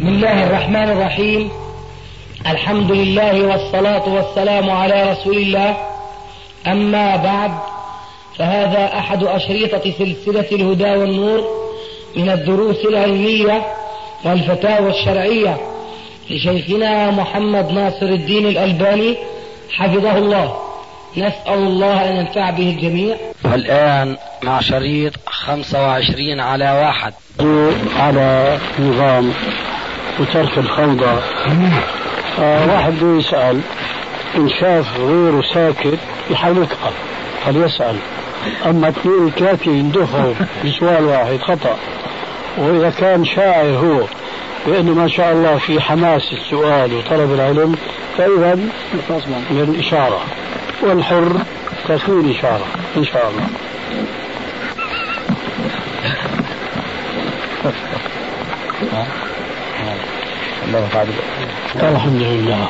بسم الله الرحمن الرحيم. الحمد لله والصلاة والسلام على رسول الله. أما بعد، فهذا أحد أشرطة سلسلة الهدى والنور من الدروس العلمية والفتاوى الشرعية لشيخنا محمد ناصر الدين الألباني حفظه الله. نسأل الله أن ينفع به الجميع. والآن مع شريط 25 على 1 على نظام وترك الفوضى. واحد يسأل إن شاف غيره ساكت يحاول يقطع فليسأل، أما 2 3 يندفعوا بسؤال واحد خطأ. وإذا كان شاعر هو بأنه ما شاء الله في حماس السؤال وطلب العلم فإذا من إشارة، والحر تكون إشارة إن شاء الله. الحمد لله.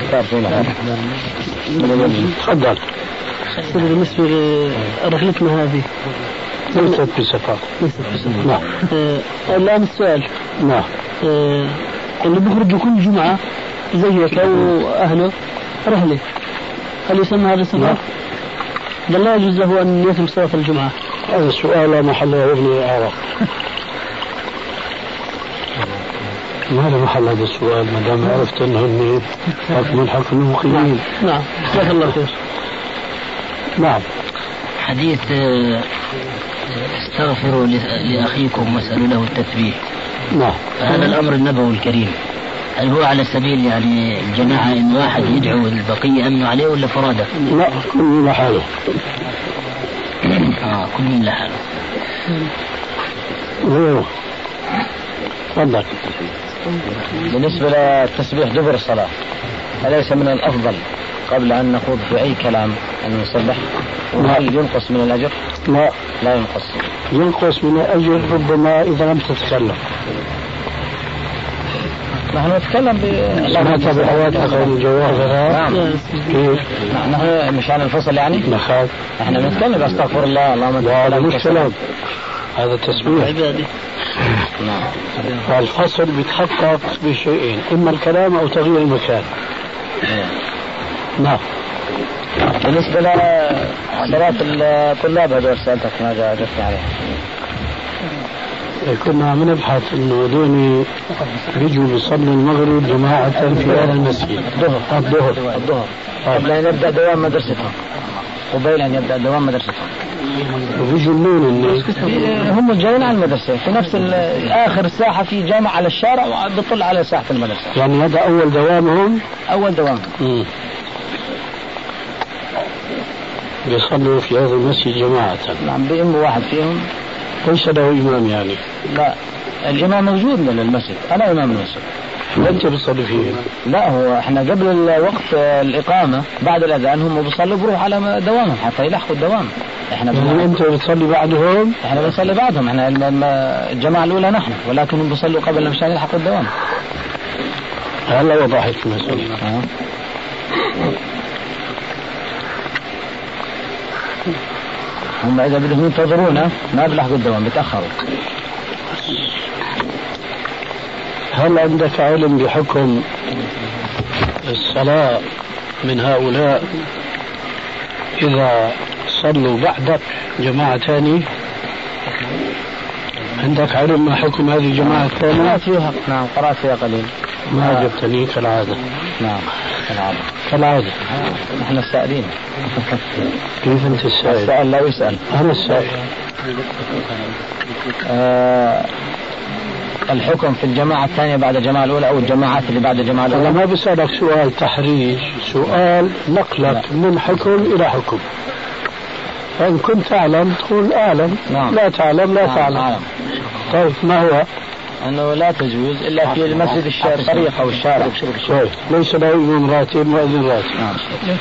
تفضل. بالنسبة لرحلتنا هذه ليست بسفر. نعم. الآن السؤال. نعم. اللي بيخرجوا كل جمعة زيك أو أهله رحلة، هل يسمى هذا سفر؟ لا يجوز له أن يتم صلاة الجمعة؟ هذا السؤال لا محل له ابن أعرف. ما له محل هذا السؤال ما دام عرفت أنه من حكم المقيمين. نعم. جزاك الله خير. نعم. حديث استغفروا لأخيكم واسألوا له التثبيت. نعم. هذا الأمر النبوي الكريم، هل هو على سبيل يعني الجماعة إن واحد يدعو البقية أمنوا عليه ولا فرادة؟ لا، كل من لحاله. كل من لحاله. غيره. تفضل. بالنسبة للتسبيح دبر الصلاة، أليس من الأفضل قبل أن نخوض في أي كلام أن نسبح؟ وهل ينقص من الأجر؟ لا، لا ينقص. ينقص من الأجر ربما إذا لم تتكلم. نحن نتكلم سمعت بحوادث الجواب. نعم. نحن مشان الفصل يعني؟ نخاف. نحن نتكلم أستغفر الله اللهم هذا مش كلام، هذا تسبيح. نعم. فالفصل بيتحقق بشيئين، إما الكلام أو تغيير المكان. نعم. بالنسبة لصلاة الطلاب هذول سألتك ما جاوبتني عليها. كنا عم نبحث انه دوني بيجوا بيصلوا المغرب جماعة في هذا المسجد الظهر قبل أن يبدأ دوام مدرستهم، قبيل أن يبدأ دوام مدرستهم. وبيجوا منين؟ هم جايين على المدرسة في نفس آخر ساحة في جامع على الشارع وبطل على ساحة المدرسة. يعني هذا أول دوامهم؟ أول دوام. بيصلوا في هذا المسجد جماعة. نعم. بإم واحد فيهم ليس له إمام يعني؟ لا، الإمام موجود من المسجد، أنا إمام المسجد. وأنت بتصلي فيه؟ لا، هو إحنا قبل وقت الإقامة بعد الأذان هم بيصلوا بروح على دوامهم حتى يلحقوا الدوام. إحنا يعني أنت بتصلي بعدهم؟ إحنا بنصلي بعدهم، إحنا الجماعة الأولى نحن، ولكن هم بيصلوا قبل مشان يلحقوا الدوام. هلا وضحت المسألة. هم إذا بدهم ينتظرونا ما بيلحقوا الدوام، بيتأخروا. هل عندك علم بحكم الصلاة من هؤلاء إذا صلوا بعدك جماعة ثانية؟ عندك علم ما حكم هذه الجماعة الثانية؟ قرأت فيها. نعم، قرأت فيها قليل. ما عجبتني كالعادة. نعم، كالعادة. نحن السائلين. كيف أنت السائل؟ السائل لا يسأل. أنا السائل. الحكم في الجماعة الثانية بعد الجماعة الأولى أو الجماعات اللي بعد الجماعة الأولى؟ أنا ما بسألك سؤال تحريج، سؤال نقلك من حكم إلى حكم. فإن كنت تعلم تقول أعلم. نعم. لا تعلم لا تعلم. نعم. طيب ما هو؟ أنه لا تجوز إلا في المسجد الطريق أو الشارع. ليس له إمام راتب مؤذن راتب. نعم.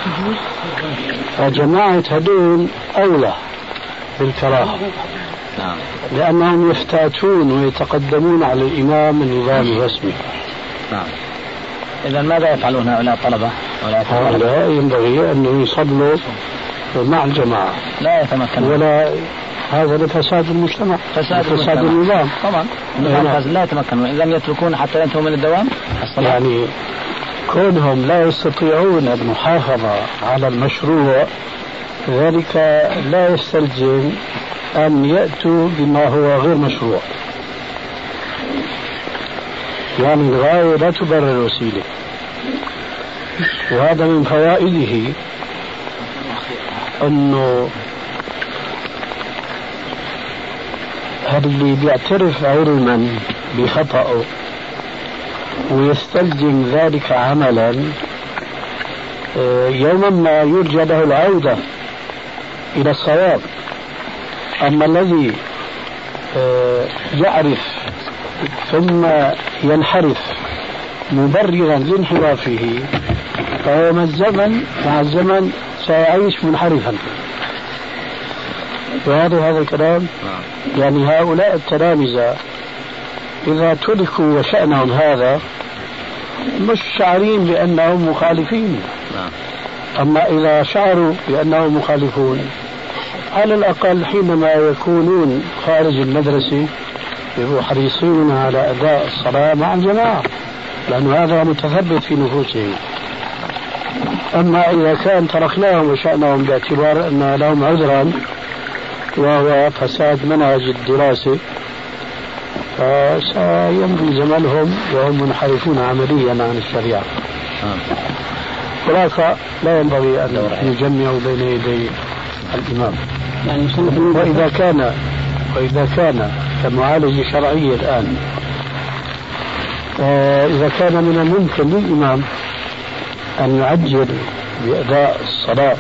فجماعة هدول أولى بالكراهة. نعم. لأنهم يفتاتون ويتقدمون على الإمام النظام الرسمي. نعم. إذا ماذا يفعلون هؤلاء الطلبة؟ هؤلاء ينبغي أن يصلوا مع الجماعة. لا يتمكن. ولا هذا لفساد المجتمع، فساد النظام طبعا. لا يتمكنون إن لم يتركون حتى ينتهوا من الدوام الصلاة. يعني كونهم لا يستطيعون المحافظة على المشروع ذلك لا يستلزم أن يأتوا بما هو غير مشروع. يعني الغاية لا تبرر الوسيلة، وهذا من فوائده أنه هذا اللي بيعترف علما بخطأه ويستلزم ذلك عملا يوما ما يرجى له العودة إلى الصواب. أما الذي يعرف ثم ينحرف مبررا لانحرافه فهو مع الزمن سيعيش منحرفا. وهذا الكلام يعني هؤلاء التلامذة إذا تركوا وشأنهم هذا مش شعرين بأنهم مخالفين، أما إذا شعروا بأنهم مخالفون على الأقل حينما يكونون خارج المدرسة يبقوا حريصين على أداء الصلاة مع الجماعة، لأن هذا متثبت في نفوسهم. أما إذا كان تركناهم وشأنهم باعتبار أن لهم عذرا وهو فساد منهج الدراسة فسيمضي زمنهم وهم منحرفون عمليا عن الشريعة. ولذلك لا ينبغي أن يجمعوا بين يدي الإمام. وإذا كان كمعالجة شرعية الآن إذا كان من الممكن للإمام أن يعجل بأداء الصلاة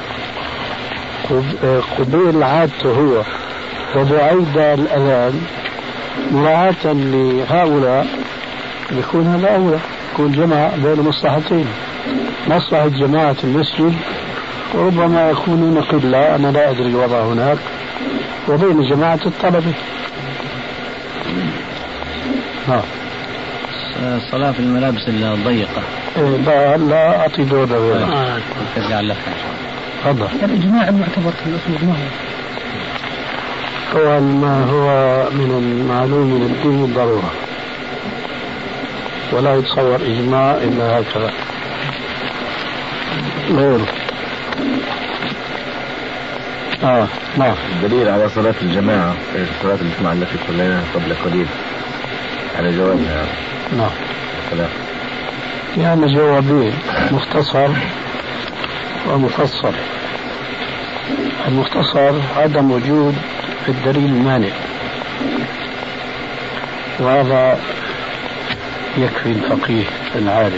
قبيل عادته هو وبعيد الأذان مراعاة لهؤلاء يكون هذا أولى، يكون جمع بين مصلحتين، مصلحة جماعة المسجد وربما يكونون قلة أنا لا أدري الوضع هناك، وبين جماعة الطلبة. الصلاة في الملابس الضيقة لا أعطي دور غيره. ترجع لك تفضل. الإجماع المعتبر في الأصول ما هو ما هو من المعلوم من الدين بالضرورة، ولا يتصور إجماع إلا هكذا غيره. نعم. الدليل على صلاة الجماعة في صلاة الجمعة التي صليناها قبل قليل على جوابها. نعم. سلام. يعني جوابين مختصر ومفصل. المختصر عدم وجود الدليل المانع، وهذا يكفي الفقيه العالم.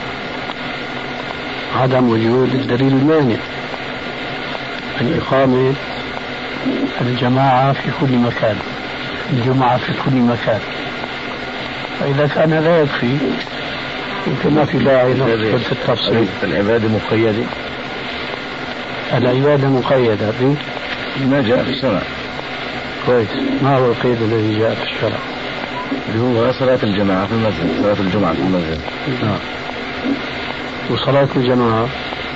عدم وجود الدليل المانع من إقامة الجماعة في كل مكان، الجمعة في كل مكان. فإذا كان لا يكفي يمكن ما في داعي ندخل في التفصيل. العبادة مقيدة. العبادة مقيدة ما جاء في الشرع. كويس. ما هو القيد الذي جاء في الشرع؟ اللي هو صلاة الجماعة في المسجد، صلاة الجمعة في المسجد. وصلاة الجماعة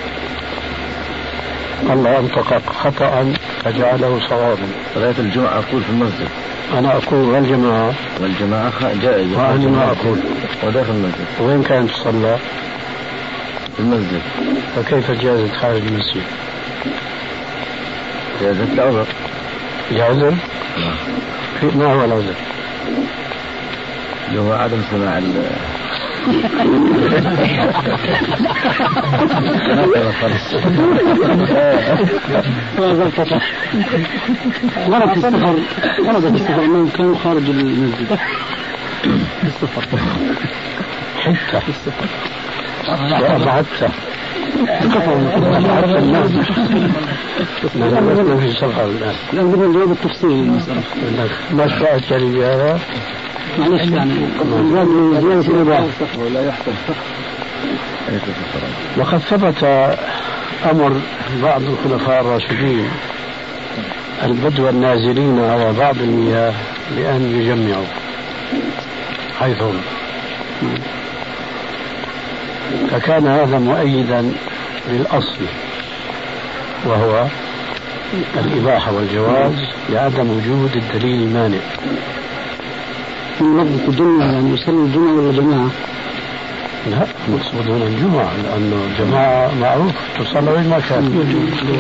الله أنطق خطأ فجعله صوابا. صلاة الجمعة أقول في المسجد. أنا أقول والجماعة جائزة. وأنا ما أقول وداخل المسجد. وين كانت تصلى؟ في المسجد. فكيف جازت خارج المسجد؟ جازت العذر. العذر؟ ما هو العذر؟ اللي هو عدم سماع ورد في السفر أنهم كانوا خارج المسجد في السفر حتى في السفر وأبعدت الناس في السفر الآن. لأن بدنا نجاوب التفصيل المسألة. ما شرعت يعني بهذا؟ معلش يعني زيادة الإباحة ولا يحصل وقد ثبت أمر بعض الخلفاء الراشدين البدو النازلين على بعض المياه بأن يجمعوا حيث هم، فكان هذا مؤيدا للأصل وهو الإباحة والجواز لعدم وجود الدليل المانع. من لفظة الجمعة يعني يصلي الجمعة ولا جماعة؟ لا مقصود هنا الجمعة لأنه الجماعة معروف تصلى وين ما كان.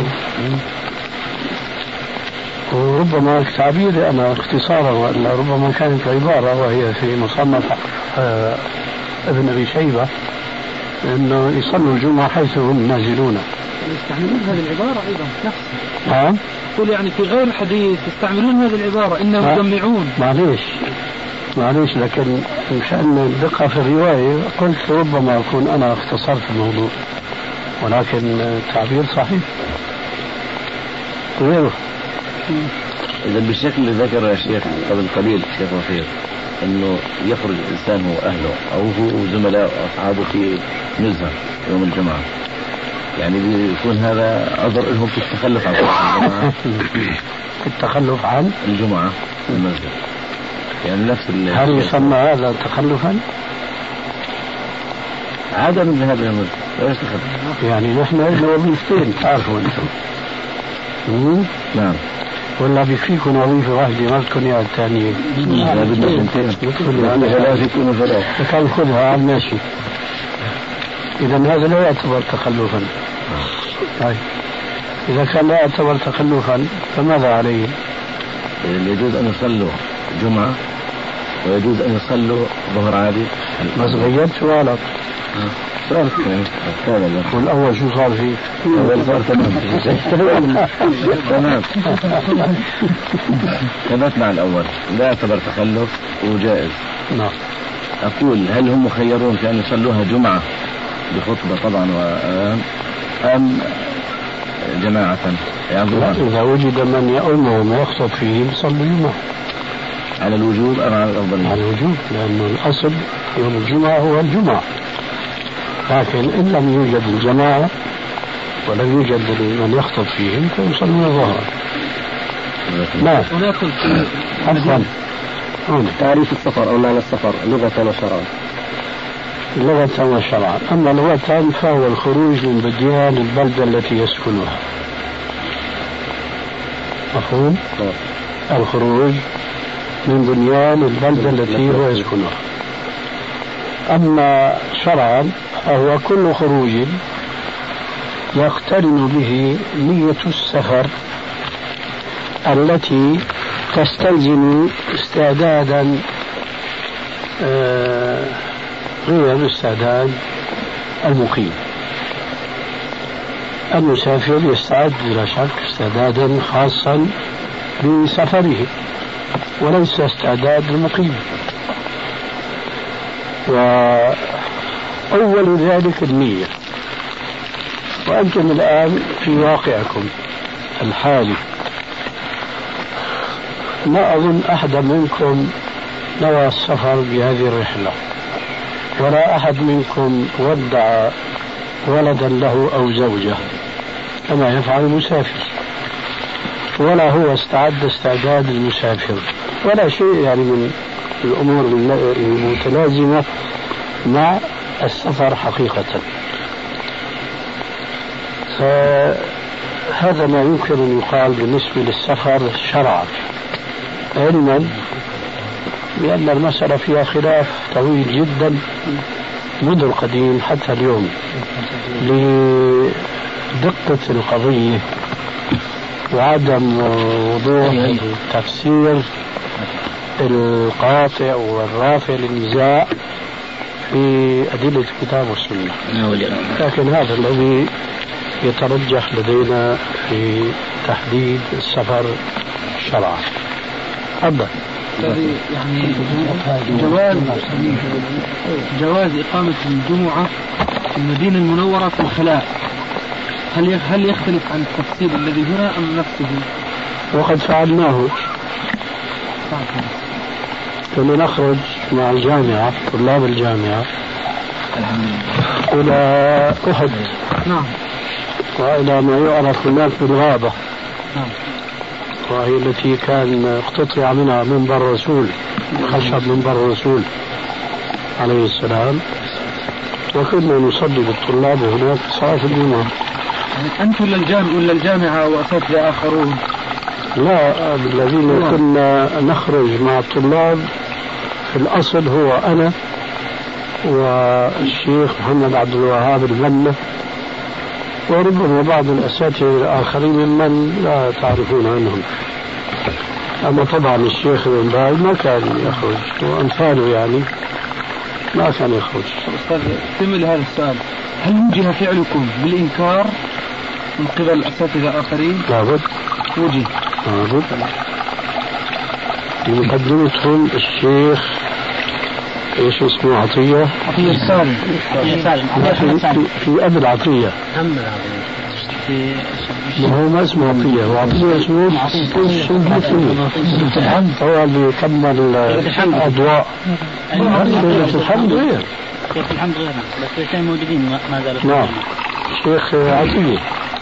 وربما تعبيري أنا اختصارا وإلا ربما كانت عبارة وهي في مصنف ابن أبي شيبة أنه يصلوا الجمعة حيث هم نازلون. يستعملون هذه العبارة أيضا نفسها. نعم. يقول يعني في غير الحديث يستعملون هذه العبارة إنهم يجمعون. معليش لكن مشان الدقة في الرواية قلت ربما أكون أنا اختصرت الموضوع ولكن التعبير صحيح غيره. إذا بالشكل اللي ذكره يا شيخ قبل قليل شيخ وفير إنه يخرج الإنسان هو أهله أو هو زملاء أصحابه في نزهة يوم الجمعة، يعني بيكون هذا عذر لهم في التخلف عن الجمعة. في التخلف عن الجمعة في المسجد، يعني نفس هل يسمى هذا تخلفا؟ عدم الذهاب إلى المسجد لا يستخلف. يعني نحن لنا وظيفتين تعرفوا أنتم. نعم. ولا بيكفيكم وظيفة واحدة ما بدكم إياها الثانية؟ لا بدنا اثنتين. ثلاثة يكونوا ثلاثة. فكان خذها على ماشي. إذا هذا لا يعتبر تخلفا. طيب إذا كان لا يعتبر تخلفا فماذا عليه؟ يجوز أن يصلوا جمعة ويجوز أن يصلوا ظهر عادي. بس غيرت سؤالك. صار هذا والأول شو صار فيه؟ الأول صار تمام. تمام. ثبت مع الأول لا يعتبر تخلف وجائز. نعم. أقول هل هم مخيرون في أن يصلوها جمعة بخطبة طبعا أم جماعة؟ يعني إذا وجد من يؤمهم ويخطب فيهم صلوا جمعة. على الوجوب أم على الأفضلية؟ على الوجوب لأنه الأصل يوم الجمعة هو الجمعة، لكن إن لم يوجد الجماعة ولم يوجد من يخطب فيهم فيصلون ظهرا. لا أفضل. تعريف السفر أو معنى السفر لغة وشرعا. لغة وشرعا. أما لغة فهو الخروج من بديان البلدة التي يسكنها. مفهوم؟ الخروج من بنيان البلدة التي هو يسكنها. أما شرعا فهو كل خروج يقترن به نية السفر التي تستلزم استعدادا غير استعداد المقيم. المسافر يستعد بلا شك استعدادا خاصا بسفره وليس استعداد المقيم. وأول ذلك النية. وأنتم الآن في واقعكم الحالي ما أظن أحد منكم نوى السفر بهذه الرحلة، ولا أحد منكم ودع ولدا له أو زوجة كما يفعل المسافر، ولا هو استعد استعداد المسافر، ولا شيء يعني من الأمور المتلازمة مع السفر حقيقة. فهذا ما يمكن أن يقال بالنسبة للسفر شرعا، علما بأن المسألة فيها خلاف طويل جدا منذ القديم حتى اليوم لدقة القضية وعدم وضوح التفسير القاطع والرافع للنزاع في أدلة الكتاب والسنة. لكن هذا الذي يترجح لدينا في تحديد السفر شرعا. تفضل. يعني جواز إقامة الجمعة في المدينة المنورة في الخلاء، هل يختلف عن التفصيل الذي هنا أم نفسه؟ وقد فعلناه. كنا نخرج مع الجامعة طلاب الجامعة إلى أحد. نعم. وإلى ما يعرف هناك بالغابة. نعم. وهي التي كان اقتطع منها منبر الرسول، خشب منبر الرسول عليه السلام، وكنا نصلي بالطلاب هناك صلاة الجمعة. أنتم ولا الجامعة وأساتذة آخرون؟ لا، الذين كنا نخرج مع الطلاب في الأصل هو أنا والشيخ محمد عبد الوهاب المنة، وربما بعض الأساتذة الآخرين ممن لا تعرفون عنهم. أما طبعا الشيخ ابن باز ما كان يخرج، وأمثاله يعني ما كان يخرج. أستاذ كمل هذا السؤال، هل وجه فعلكم بالإنكار من قبل أساتذة آخرين؟ لابد وجه. لابد. مقدمتهم الشيخ ايش اسمه عطية سالم في أبو العطية، هو ما اسمه عطية، وعطية اسمه هو اللي كمل أضواء. الحمد غير الحمد غير بس الاثنين موجودين ما زالوا. نعم الشيخ عطية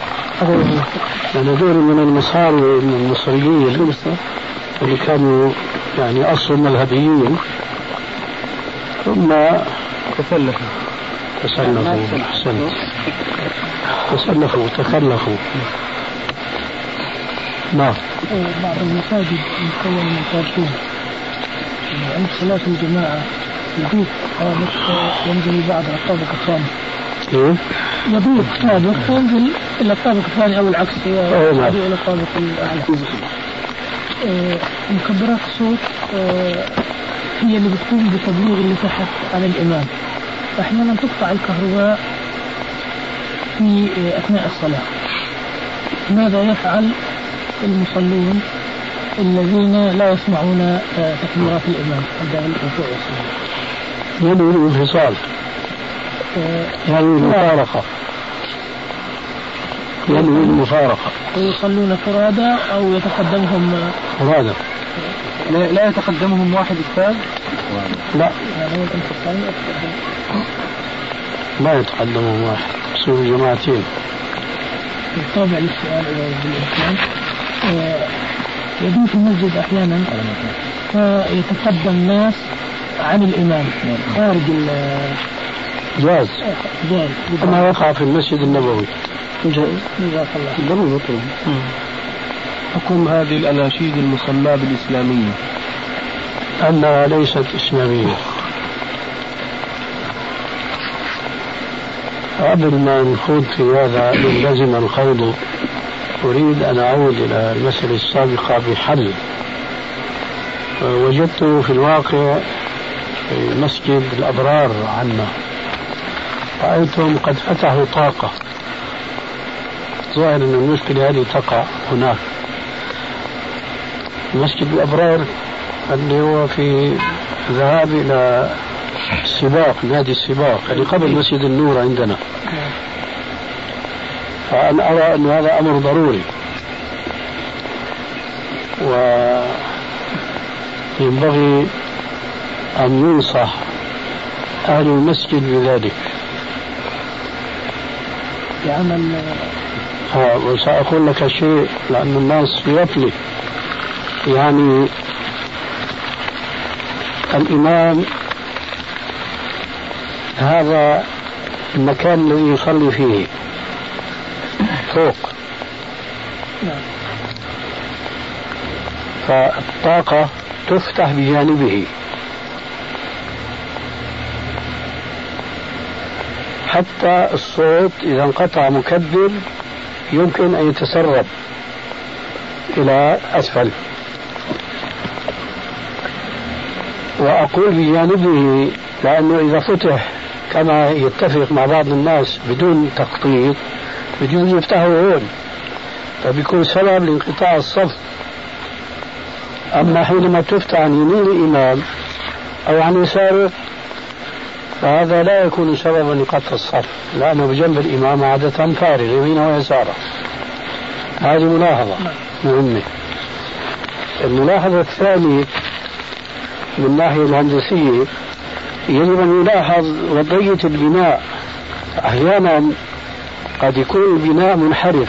هذول من المصاري المصريين اللي كانوا يعني أصل مذهبيين ثم تخلفوا. نعم. بعض المساجد مكونة من كرتون، عند صلاة الجماعة يضيف طابق ينزل بعد الطابق الثاني. يضيف طابق ينزل إلى الطابق الثاني أو العكس، ينزل إلى الطابق الأعلى. مكبرات الصوت هي اللي بتقوم بتبليغ اللي تحت على الإمام. أحيانا تقطع الكهرباء في أثناء الصلاة. ماذا يفعل المصلون الذين لا يسمعون تكبيرات الإمام عند الركوع والسجود؟ يدعو الانفصال، يعني المفارقة، يدعو المفارقة. ويصلون فرادى أو يتقدمهم فرادى؟ لا يتقدمهم واحد أستاذ؟ لا ما يتقدمهم واحد، يصيروا جماعتين. بالطبع للسؤال بالإمكان يدين في المسجد أحيانا فيتقدم ناس عن الإمام خارج جاز كما وقع في المسجد النبوي. جزاك الله. حكم هذه الأناشيد المسماة بالإسلامية أنها ليست إسلامية. قبل ما نخوض في هذا لازم الخوض، أريد أن أعود إلى المسألة السابقة بحل وجدته في الواقع في مسجد الأبرار عنا. رأيتهم قد فتحوا طاقة، ظاهر أن المشكلة هذه تقع هناك. مسجد الأبرار اللي هو في ذهاب إلى السباق، نادي السباق اللي قبل مسجد النور عندنا. فأنا أرى أن هذا أمر ضروري وينبغي أن ينصح أهل المسجد بذلك. وسأقول لك شيء لأن الناس في غفلة. يعني الإمام هذا المكان الذي يصلي فيه فوق، فالطاقة تفتح بجانبه حتى الصوت إذا انقطع مكبر يمكن أن يتسرب إلى أسفل. وأقول بجانبه لأنه إذا فتح كما يتفق مع بعض الناس بدون تخطيط بجوز يفتحوا هون، فبيكون سبب لانقطاع الصف. أما حينما تفتح عن يمين الإمام أو عن يساره فهذا لا يكون سببا لقطع الصف، لأنه بجنب الإمام عادة فارغ يمينه ويساره. هذه ملاحظة مهمة. الملاحظة الثانية من الناحية الهندسية يجب أن يلاحظ وضعية البناء. أحيانا قد يكون البناء منحرف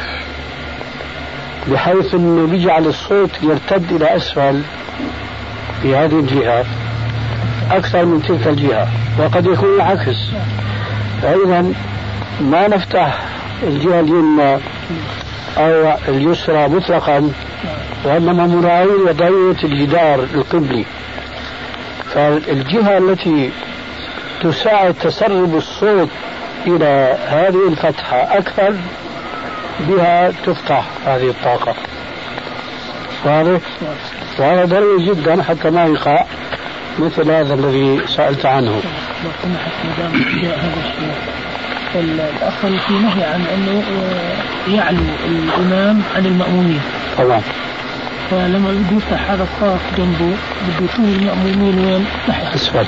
بحيث أنه بيجعل الصوت يرتد إلى أسفل في هذه الجهة أكثر من تلك الجهة، وقد يكون العكس. فإذا ما نفتح الجهة اليمنى أو اليسرى مطلقا، وإنما مراعي وضعية الجدار القبلي. فالجهة التي تساعد تسرب الصوت إلى هذه الفتحة أكثر بها تفتح هذه الطاقة. واضح؟ وهذا ضروري جدا حتى ما يقع مثل هذا الذي سألت عنه. لو سمحت مدام هذا الشيء، الأصل في نهي عن أنه يعلو الإمام عن المأمومين. طبعا. فلما بده يفتح هذا الصف جنبه بده يشوف المأمومين وين؟ تحت. أسفل.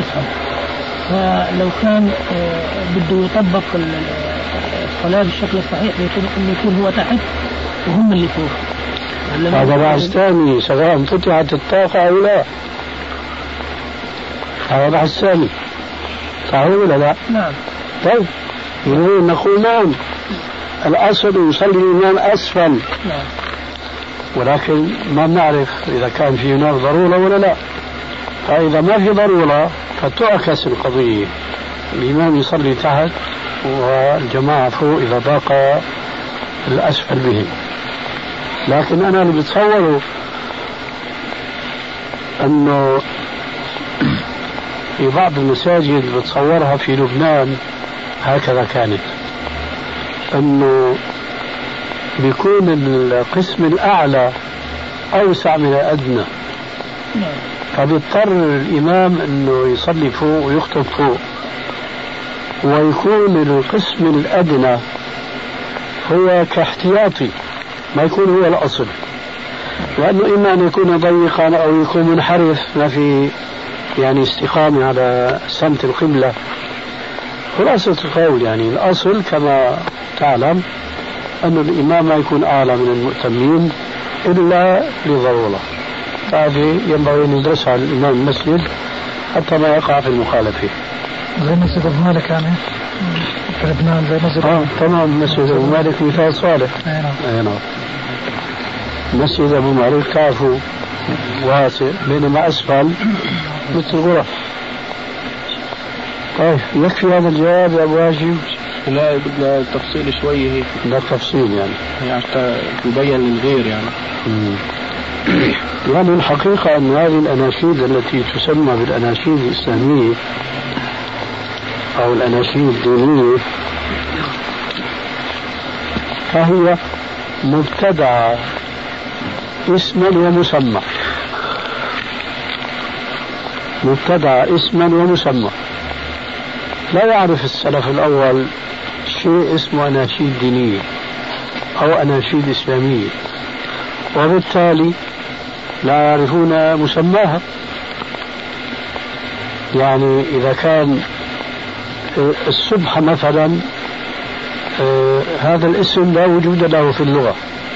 فلو كان بده يطبق الصلاة بالشكل الصحيح إنه يكون هو تحت وهم اللي فوق. هذا بحث ثاني سواء فتحت الطاقة أو لا. هذا بحث ثاني. صحيح ولا لا؟ نعم. طيب نقول نعم الأصل يصلي الإمام أسفل. نعم. ولكن ما بنعرف إذا كان في هناك ضرورة ولا لا. فإذا ما في ضرورة فتعكس القضية، الإمام يصلي تحت والجماعة فوق إذا ضاق الأسفل بهم. لكن أنا اللي بتصوره أنه في بعض المساجد بتصورها في لبنان هكذا كانت، أنه بيكون القسم الأعلى أوسع من الأدنى، فبيضطر الإمام أنه يصلي فوق ويخطب فوق، ويكون القسم الأدنى هو كاحتياطي ما يكون هو الأصل، لأنه إما أن يكون ضيقا أو يكون منحرف ما في يعني استقامة على سمت القبلة. خلاصة القول يعني الأصل كما تعلم أن الإمام ما يكون أعلى من المؤتمين إلا لضرورة. هذه ينبغي أن يدرسها على الإمام المسجد حتى ما يقع في المخالفة. زي مسجد أبو مالك يعني في لبنان زي مسجد تمام. مسجد أبو مالك مثال صالح. أي نعم. مسجد أبو مالك تعرفوا واسع بينما أسفل مثل غرف. طيب يكفي هذا الجواب يا أبو هاشم؟ لا بدنا تفصيل شوية هيك. بدنا تفصيل يعني حتى يبين للغير يعني. يعني الحقيقة أن هذه الأناشيد التي تسمى بالأناشيد الإسلامية أو الأناشيد الدينية فهي مبتدعة اسما ومسمى. مبتدعة اسما ومسمى. لا يعرف السلف الأول شيء اسمه أناشيد دينية أو أناشيد إسلامية، وبالتالي لا يعرفون مسماها. يعني إذا كان السبحة مثلا هذا الاسم لا وجود له في اللغة،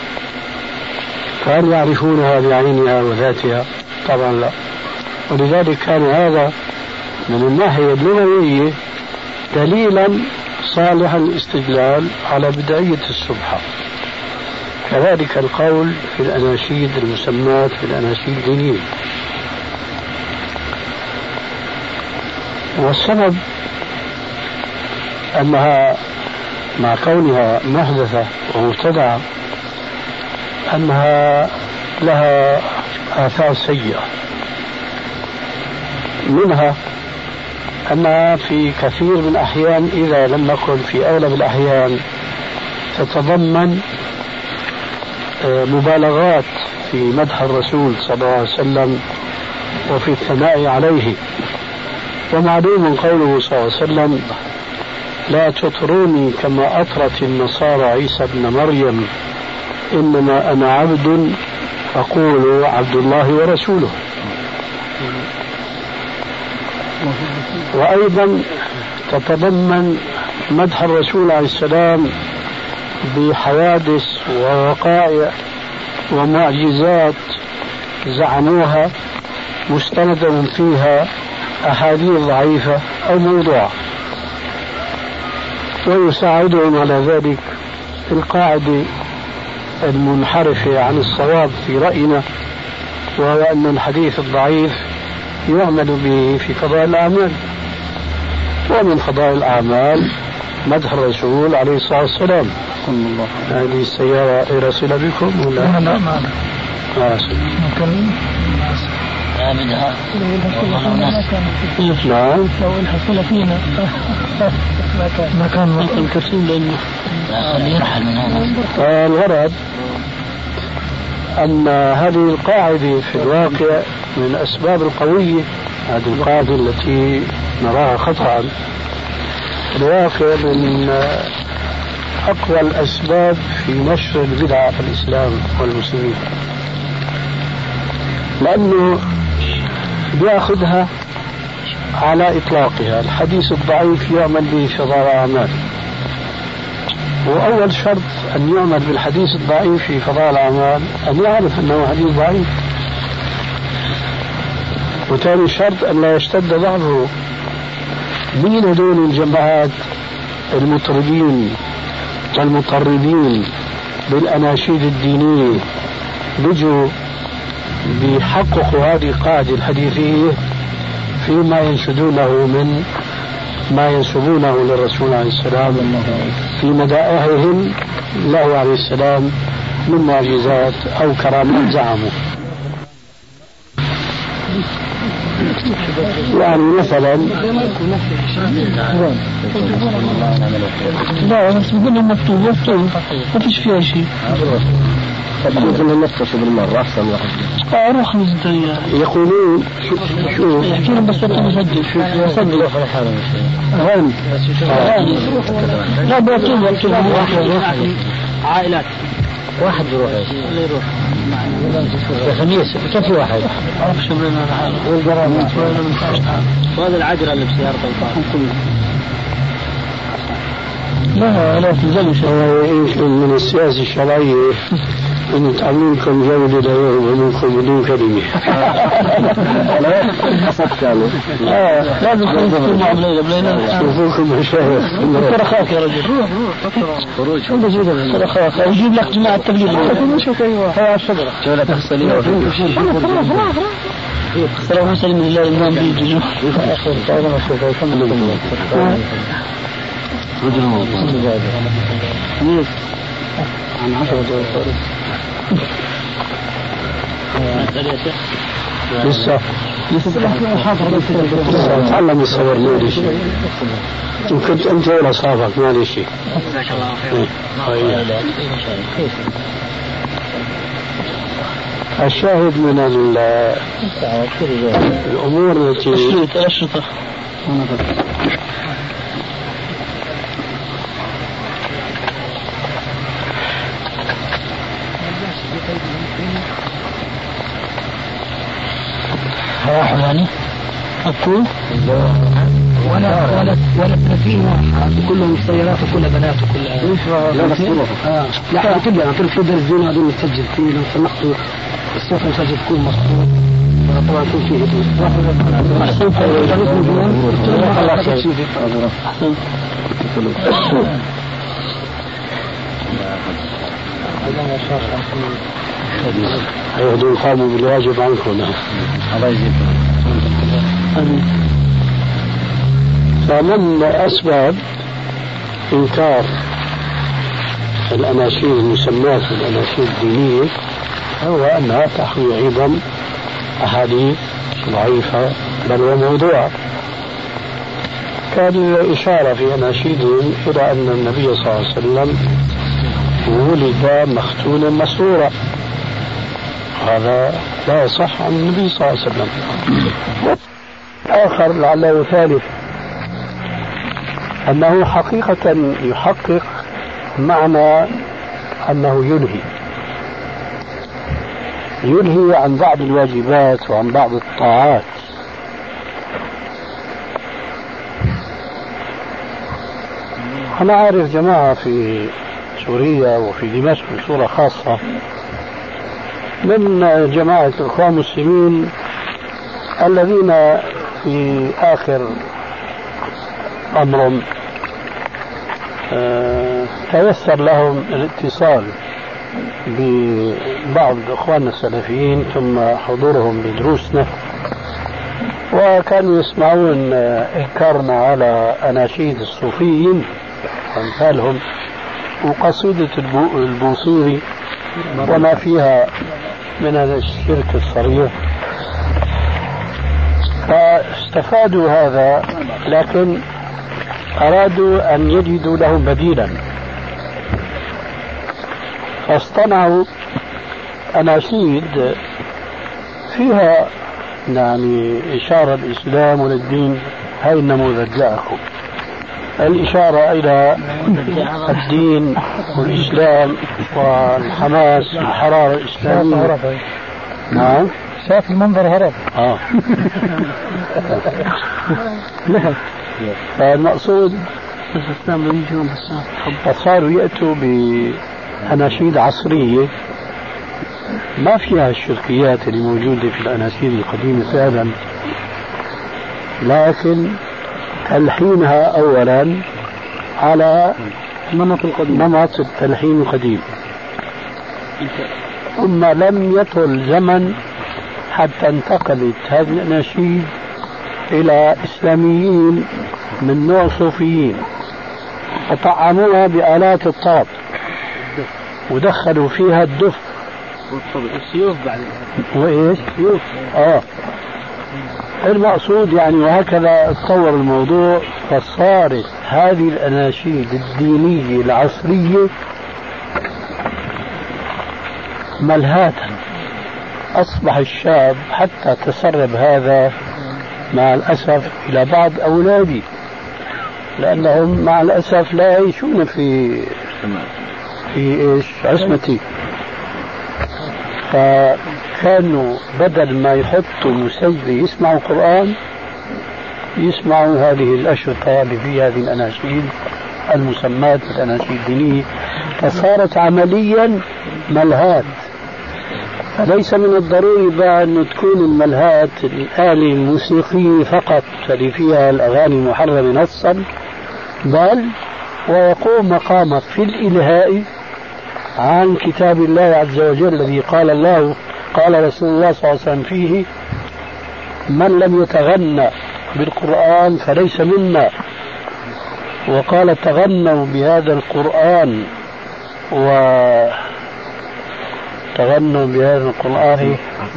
فهل يعرفونها بعينها وذاتها؟ طبعا لا. ولذلك كان هذا من الناحية اللغوية دليلا صالحا للاستدلال على بداية السبحة. كذلك القول في الأناشيد المسمات في الأناشيد الدينية. والسبب أنها مع كونها محدثة ومبتدعة أنها لها آثار سيئة، منها أنها في كثير من الأحيان إذا لم نقل في أغلب الأحيان تتضمن مبالغات في مدح الرسول صلى الله عليه وسلم وفي الثناء عليه. ومعلوم قوله صلى الله عليه وسلم لا تطروني كما أطرت النصارى عيسى ابن مريم إنما أنا عبد فقولوا عبد الله ورسوله. وأيضا تتضمن مدح الرسول عليه السلام بحوادث ووقائع ومعجزات زعموها مستند فيها أحاديث ضعيفة أو موضوعة، ويساعدهم على ذلك القاعدة المنحرفة عن الصواب في رأينا، وهو أن الحديث الضعيف يعمل به في فضائل الأعمال، ومن فضائل الأعمال مدح الرسول عليه الصلاة والسلام. هذه السيارة غير صلة بكم ولا؟ لا ما عابدها نعم لو الحصول فينا ما كان الكثير لأنه خليه يرحل من هنا. الغرض أن هذه القاعدة في الواقع من الأسباب القوية، هذه القاعدة التي نراها خطأ في الواقع من أقوى الأسباب في نشر البدعة في الإسلام والمسلمين، لأنه بيأخذها على إطلاقها. الحديث الضعيف يعمل به فضائل الأعمال، وأول شرط أن يعمل بالحديث الضعيف في فضائل الأعمال أن يعرف أنه حديث ضعيف، وثاني شرط أن لا يشتد ضعفه. مين هذول الجماعات المطربين والمطربين بالأناشيد الدينية بيجوا بيحققوا هذه القاعدة الحديثية فيما ينشدونه من ما ينسبونه للرسول عليه السلام في مدائحهم له عليه السلام من معجزات أو كرامات زعموا. يعني مثلا لا بس بقول لهم مكتوب ما فيش فيها شيء. يمكن نفتش بالمرة أحسن واحد. أروح خمس دقايق. يقولون شو يحكي لهم بس مسجل مسجل هون لا بيطول عائلات واحد يروح اللي يروح الخميس كم في واحد؟ عرف شبرنا والقرامة وهذا العجرة اللي بسيارة القاهرة لا تلزمش. من السياسة الشرعية أن تعملكم جودة دائرة ومنكم بدون كلمة. لازم تكون مع بليلة شوفوكم مشايخ. ترى خاك يا رجل خروج ترى خاك يجيب لك جماعة تبليغ هو الشجرة ولا تغسلين صراحة سلم لله الإمام بيجي آخر تعالى ما شوفه عن 10 دقائق لسه تعلم الصبر ما لي شيء، وكنت أنت ولا أصحابك ما لي شيء. الشاهد من الأمور التي راحوا يعني أقول ولا 30 واحد كلهم سيارات وكلها بنات وكلها لا كلها كل في درجين هذول مسجل فيه لو سمحتوا الصوت مسجل يكون مصروف طبعا يكون فيه هذول قاموا بالواجب عنكم. الله يجزيكم. فمن أسباب إنكار الأناشيد المسمات بالأناشيد الدينية هو أنها تحوي أيضا أحاديث ضعيفة بل وموضوعة. كان إشارة في أناشيدهم إلى أن النبي صلى الله عليه وسلم ولد مختونا مسرورا، هذا لا يصح عن النبي صلى الله عليه وسلم. آخر لعله ثالث أنه حقيقة يحقق معنى أنه ينهي عن بعض الواجبات وعن بعض الطاعات. أنا عارف جماعة في سوريا وفي دمشق بصورة خاصة من جماعة الإخوان المسلمين الذين في آخر أمرهم تيسر لهم الاتصال ببعض إخواننا السلفيين ثم حضورهم لدروسنا، وكانوا يسمعون إنكارنا على أناشيد الصوفيين أمثالهم وقصيدة البوصيري وما فيها من هذا الشرك الصريح. استفادوا هذا، لكن أرادوا أن يجدوا له بديلا، فاصطنعوا أناشيد فيها يعني إشارة الإسلام والدين. هاي النموذج جاءكم، الإشارة إلى الدين والإسلام والحماس والحرارة الإسلامية. نعم، شاف المنظر هرب. فالمقصود فصاروا يأتوا بأناشيد عصرية ما فيها الشركيات اللي موجودة في الأناشيد القديمة فعلا، لكن تلحينها أولا على نمط التلحين القديم، ثم لم يطل زمن حتى انتقلت هذه الأناشيد إلى إسلاميين من نوع صوفيين، وطعموها بآلات الطرب ودخلوا فيها الدف والسيوف بعد وإيش؟ المقصود يعني، وهكذا تطور الموضوع، فصارت هذه الأناشيد الدينية العصرية ملهاتا. أصبح الشاب حتى تسرب هذا مع الأسف إلى بعض أولادي، لأنهم مع الأسف لا يعيشون في عصمتي، فكانوا بدل ما يحطوا مسجل يسمعوا قرآن يسمعوا هذه الأشرطة اللي فيها هذه الأناشيد المسمات بالأناشيد الدينية، فصارت عمليا ملهات. فليس من الضروري بقى أن تكون الملهات الآلة الموسيقية فقط اللي فيها الأغاني المحرمة نصا، بل ويقوم مقامه في الإلهاء عن كتاب الله عز وجل الذي قال رسول الله صلى الله عليه وسلم فيه: من لم يتغنى بالقرآن فليس منا. وقال: تغنوا بهذا القرآن تغنوا بهذا القرآن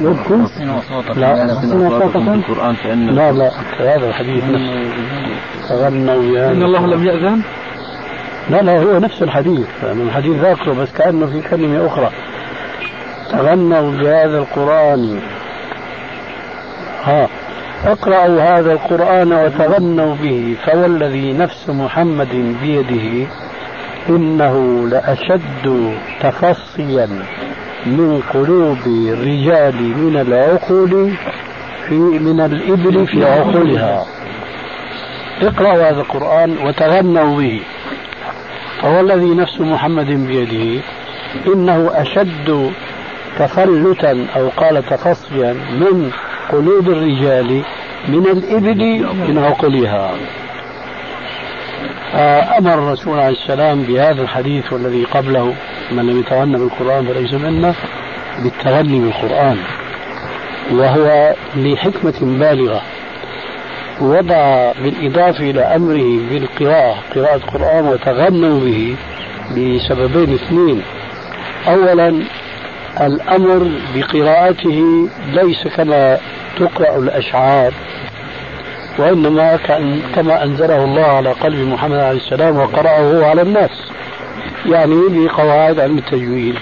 لا هذا الحديث تغنوا بهذا إن الله لم يأذن. لا هو نفس الحديث، من الحديث ذاكره بس كأنه في كلمة أخرى. تغنوا بهذا القرآن، اقرأوا هذا القرآن وتغنوا به، فوالذي نفس محمد بيده إنه لأشد تفصيا من قلوب الرجال من العقول من الإبل في عقولها. اقرأوا هذا القرآن وتغنوا به، فوالذي نفس محمد بيده إنه أشد تفلتا أو قال تفصيا من قلوب الرجال من الإبل من عقولها. أمر الرسول عليه السلام بهذا الحديث والذي قبله: من لم يتغنى بالقرآن فليس منا، بالتغني بالقرآن، وهو لحكمة بالغة. وضع بالإضافة إلى أمره بالقراءة، قراءة القرآن وتغنوا به، بسببين اثنين: أولا الأمر بقراءته ليس كما تقرأ الأشعار، وإنما كما أنزله الله على قلب محمد عليه السلام وقرأه على الناس، يعني بقواعد علم التجويد.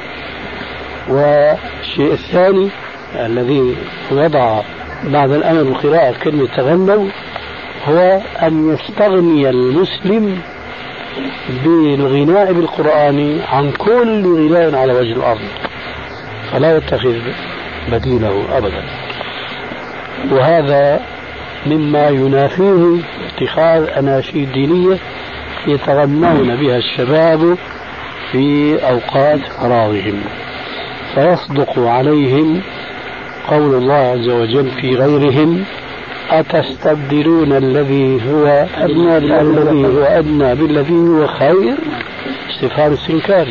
والشيء الثاني الذي وضع بعد الأمر بالقراءة كلمة تغنوا هو أن يستغني المسلم بالغناء بالقرآن عن كل غناء على وجه الأرض، فلا يتخذ بديله أبدا. وهذا مما ينافيه اتخاذ أناشيد دينية يتغنون بها الشباب في أوقات فراغهم، فيصدق عليهم قول الله عز وجل في غيرهم: أتستبدلون الذي هو أدنى بالذي هو خير؟ استفهام استنكاري.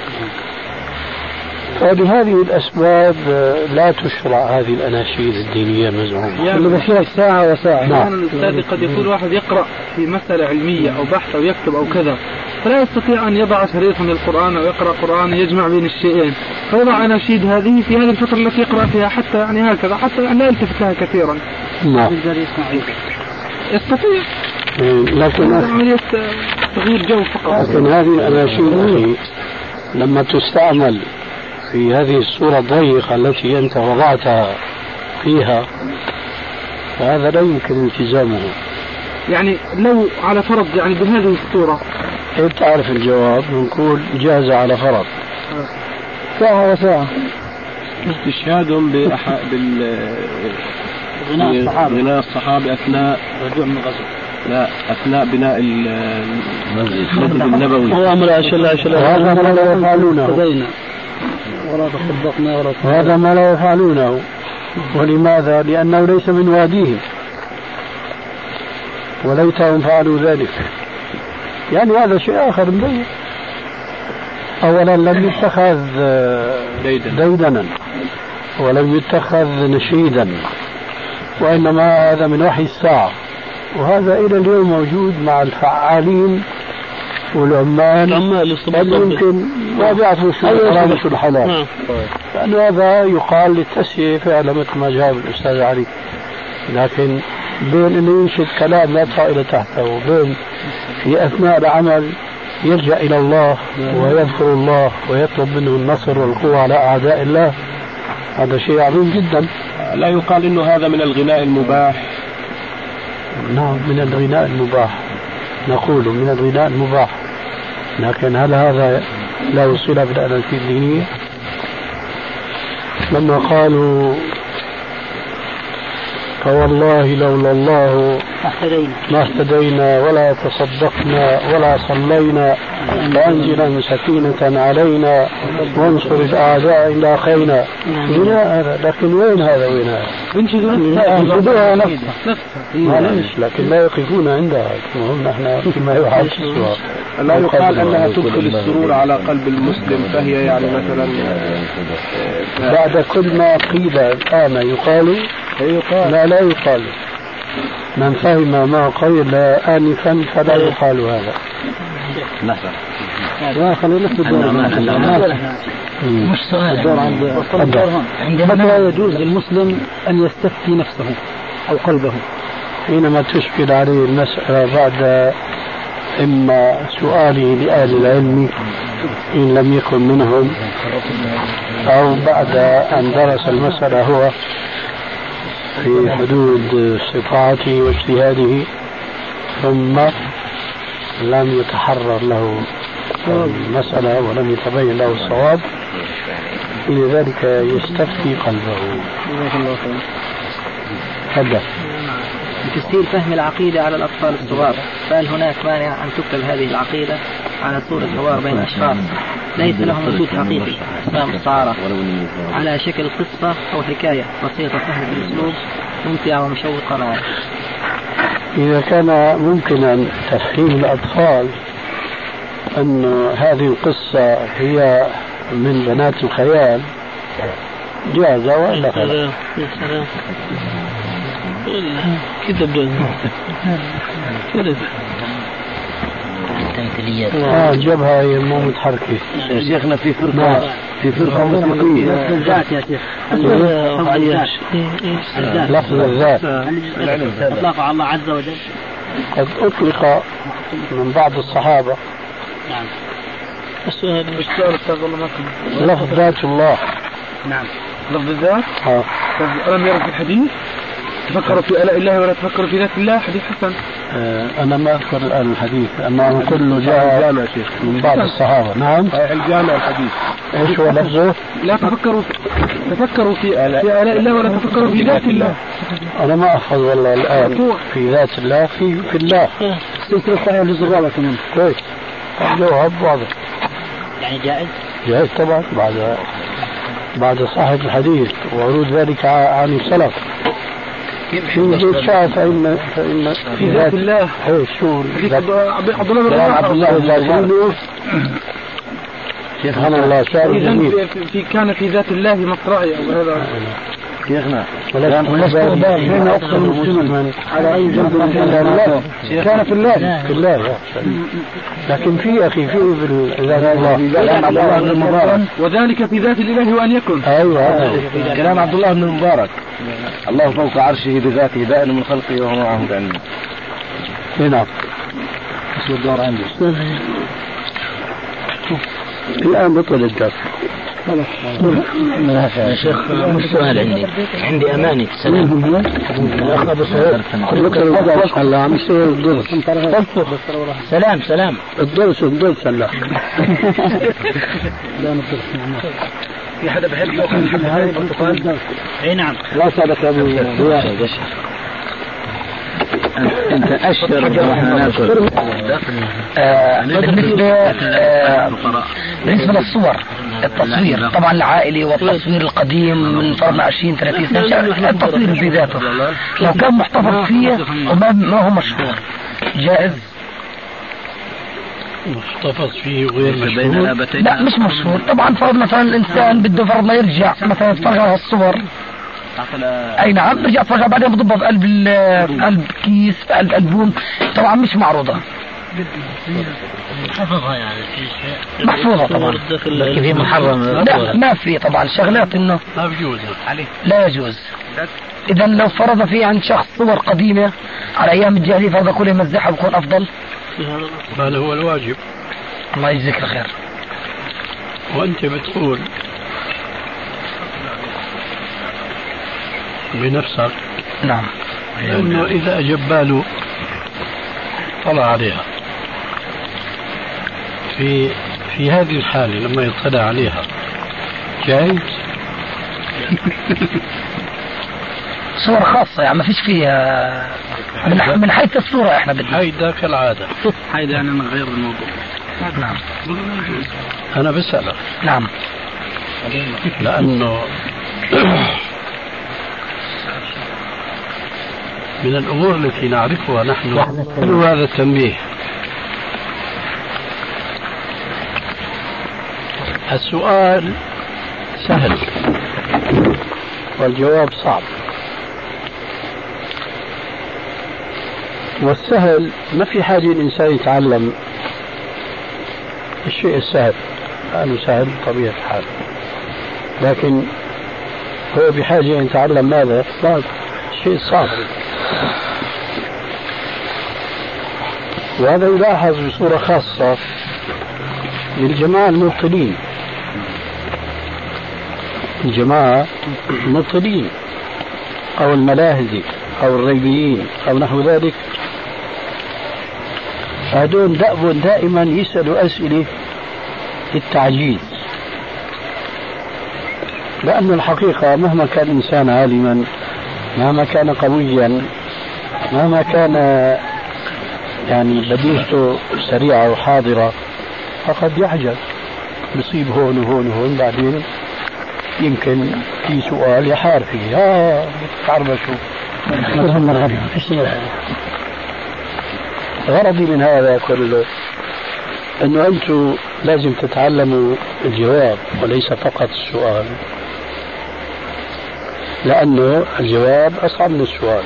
فبهذه الأسباب لا تشرع هذه الأناشيد الدينية المزعومة. يعني بشير ساعة وساعة. نعم. الأستاذ قد يكون واحد يقرأ في مسألة علمية أو بحث أو يكتب أو كذا، فلا يستطيع أن يضع شريطا للقرآن أو يقرأ قرآن يجمع بين الشيئين، فيضع أناشيد هذه في هذه الفترة التي يقرأ فيها، حتى يعني هكذا، حتى لا يلتفت لها كثيرا، نعم. يستطيع، لكن عملية تغيير جو فقط. لكن هذه الأناشيد أخي لما تستعمل في هذه الصورة الضيقة التي أنت وضعتها فيها فهذا لا يمكن التزامه. يعني لو على فرض يعني بهذه الصورة كيف تعرف الجواب؟ نقول جاز على فرض ساعة وساعة. استشهادهم غناء الصحابة أثناء رجوع من الغزو، لا أثناء بناء المسجد النبوي. هذا ما لا يفعلونه، هذا ما لا يفعلونه. ولماذا؟ لأنه ليس من واديهم، وليتهم فعلوا ذلك. يعني هذا شيء آخر مبين. أولا لم يتخذ ديدنا ولم يتخذ نشيدا، وإنما هذا من وحي الساعة، وهذا إلى اليوم موجود مع الفعالين والعمال اللي يمكن ما بيعرفوا شو الحرام وشو الحلال، لأن هذا يقال للتسيير فعلا مثل ما جاب الأستاذ علي. لكن بين أنه ينشد كلام لا طائل تحته، وبين في أثناء العمل يرجع إلى الله ويذكر الله ويطلب منه النصر والقوة على أعداء الله، هذا شيء عظيم جدا. لا يقال إنه هذا من الغناء المباح. نعم من الغناء المباح، نقول من الغناء المباح، لكن هل هذا له صلة بالأناشيد الدينية؟ لما قالوا فوالله لولا الله ما اهتدينا ولا تصدقنا ولا صلينا فأنزلا سكينة علينا وانصر الأعداء إن لاقينا. غناء هذا، لكن وين هذا؟ وين هذا؟ ينشدوها نفسها معلش، لكن لا يقفون عندها. هم نحن فيما يحاول السؤال. لا يقال أنها تدخل السرور على قلب المسلم، فهي يعني مثلا بعد كل ما قيل الآن يقال لا يقال. من فهم ما قيل آنفا فلا يقال هذا. لا خلينا مش سؤال متى يجوز للمسلم أن يستفتي نفسه أو قلبه؟ حينما تشكل عليه المسألة بعد إما سؤاله لأهل العلم إن لم يكن منهم، أو بعد أن درس المسألة هو في حدود استطاعته واجتهاده ثم لم يتحرر له المسألة ولم يتبين له الصواب، لذلك يستفتي قلبه. تفضل. بتسهيل فهم العقيدة على الأطفال الصغار، فهل هناك مانع أن تكتب هذه العقيدة على صورة حوار بين أشخاص ليس لهم وجود حقيقي أسماء مستعارة على شكل قصة أو حكاية بسيطة سهلة الأسلوب ممتعة ومشوقة معا؟ إذا كان ممكنا تفهيم الأطفال أن هذه القصة هي من بنات الخيال جاز ولا فلا؟ كذب جبهة مو متحركة يا شيخنا. في فرقة موسيقية يا شيخ لفظ الذات أطلق على الله عز وجل، قد أطلق من بعض الصحابة. نعم. السؤال أستاذ والله ما كان لفظ ذات الله. نعم. لفظ الذات. ألم يرد في الحديث تفكروا في آلاء الله ولا تفكروا في ذات الله؟ حديث حسن. أنا ما أذكر الآن الحديث، أما كله جاء من بعض الصحابة. نعم. الجامع الحديث. إيش هو لفظه؟ لا تفكروا في آلاء الله ولا تفكروا في ذات الله. أنا ما أحفظ والله الآن في ذات الله في الله. سلسلة صحيحة للزغالة كمان. كويس. الجواب واضح. يعني جائز؟ جائز طبعا بعد صحة الحديث وورود ذلك عن السلف. في شاء فإن في ذات الله. شو عبد الله سبحان الله شاء جميل. كان في ذات الله مقرأي أو هذا شيخنا كان أقصى مسلما على أي جنب من كان في الله لكن في أخي في كلام عبد الله بن المبارك وذلك في ذات الإله وأن يكن. أيوة كلام عبد الله بن المبارك الله فوق عرشه بذاته بائن من خلقه وهو معهم بعلمه. نعم. اسمه الدور عندي. الآن بطل الدرس. يا شيخ سؤال عندي أمانة سلام. الأخ أبو سعود سلام الدرس هلا. في حدا بحب يأخذ هاي البرتقال؟ اي نعم. لا سألك أبو أنت أشهر ونحن ناكل. بالنسبة للصور التصوير طبعا العائلي والتصوير القديم من فرنا 20-30 سنة التصوير في ذاته لو كان محتفظ فيه وما هو مشهور جائز. محتفظ فيه غير مشهور؟ لا مش مشهور طبعا. فرض مثلا الإنسان بده فرض ما يرجع مثلا يتفرج على الصور. اي نعم برجع اتفرج بعدين بضبها في قلب كيس في قلب ألبوم طبعا مش معروضة. حفظها يعني في شيء محفوظة طبعا. لكن هي محرم. لا ما في طبعا شغلات انه ما بيجوز لا يجوز. اذا لو فرض فيه عند شخص صور قديمة على ايام الجاهلية فرض كله يمزحها بيكون افضل. هذا هو الواجب. الله يجزيك الخير. وانت بتقول بنفسك نعم انه اذا جباله طلع عليها في هذه الحالة لما يطلع عليها جايز. صور خاصة يعني ما فيش فيها من حيث الصورة احنا بدنا هيدا كالعادة. هيدا يعني نغير الموضوع. نعم انا بسألك. نعم لانه من الأمور التي نعرفها نحن هذا التنبيه. السؤال سهل والجواب صعب. والسهل ما في حاجة الإنسان يتعلم الشيء السهل لأنه سهل طبيعة الحال، لكن هو بحاجة أن يتعلم ماذا؟ شيء صعب. وهذا يلاحظ بصورة خاصة للجماعة المبطلين. الجماعة المبطلين أو الملاهزي أو الريبيين أو نحو ذلك، هذول دأب دائما يسألوا أسئلة للتعجيز، لأن الحقيقة مهما كان الإنسان عالما، مهما كان قويا، مهما كان يعني بديهته سريعة وحاضرة، فقد يحجز يصيب هون وهون وهون، بعدين يمكن في سؤال يحار فيه تعرفوا. غرضي من هذا كله أنه أنتم لازم تتعلموا الجواب وليس فقط السؤال، لأنه الجواب أصعب من السؤال.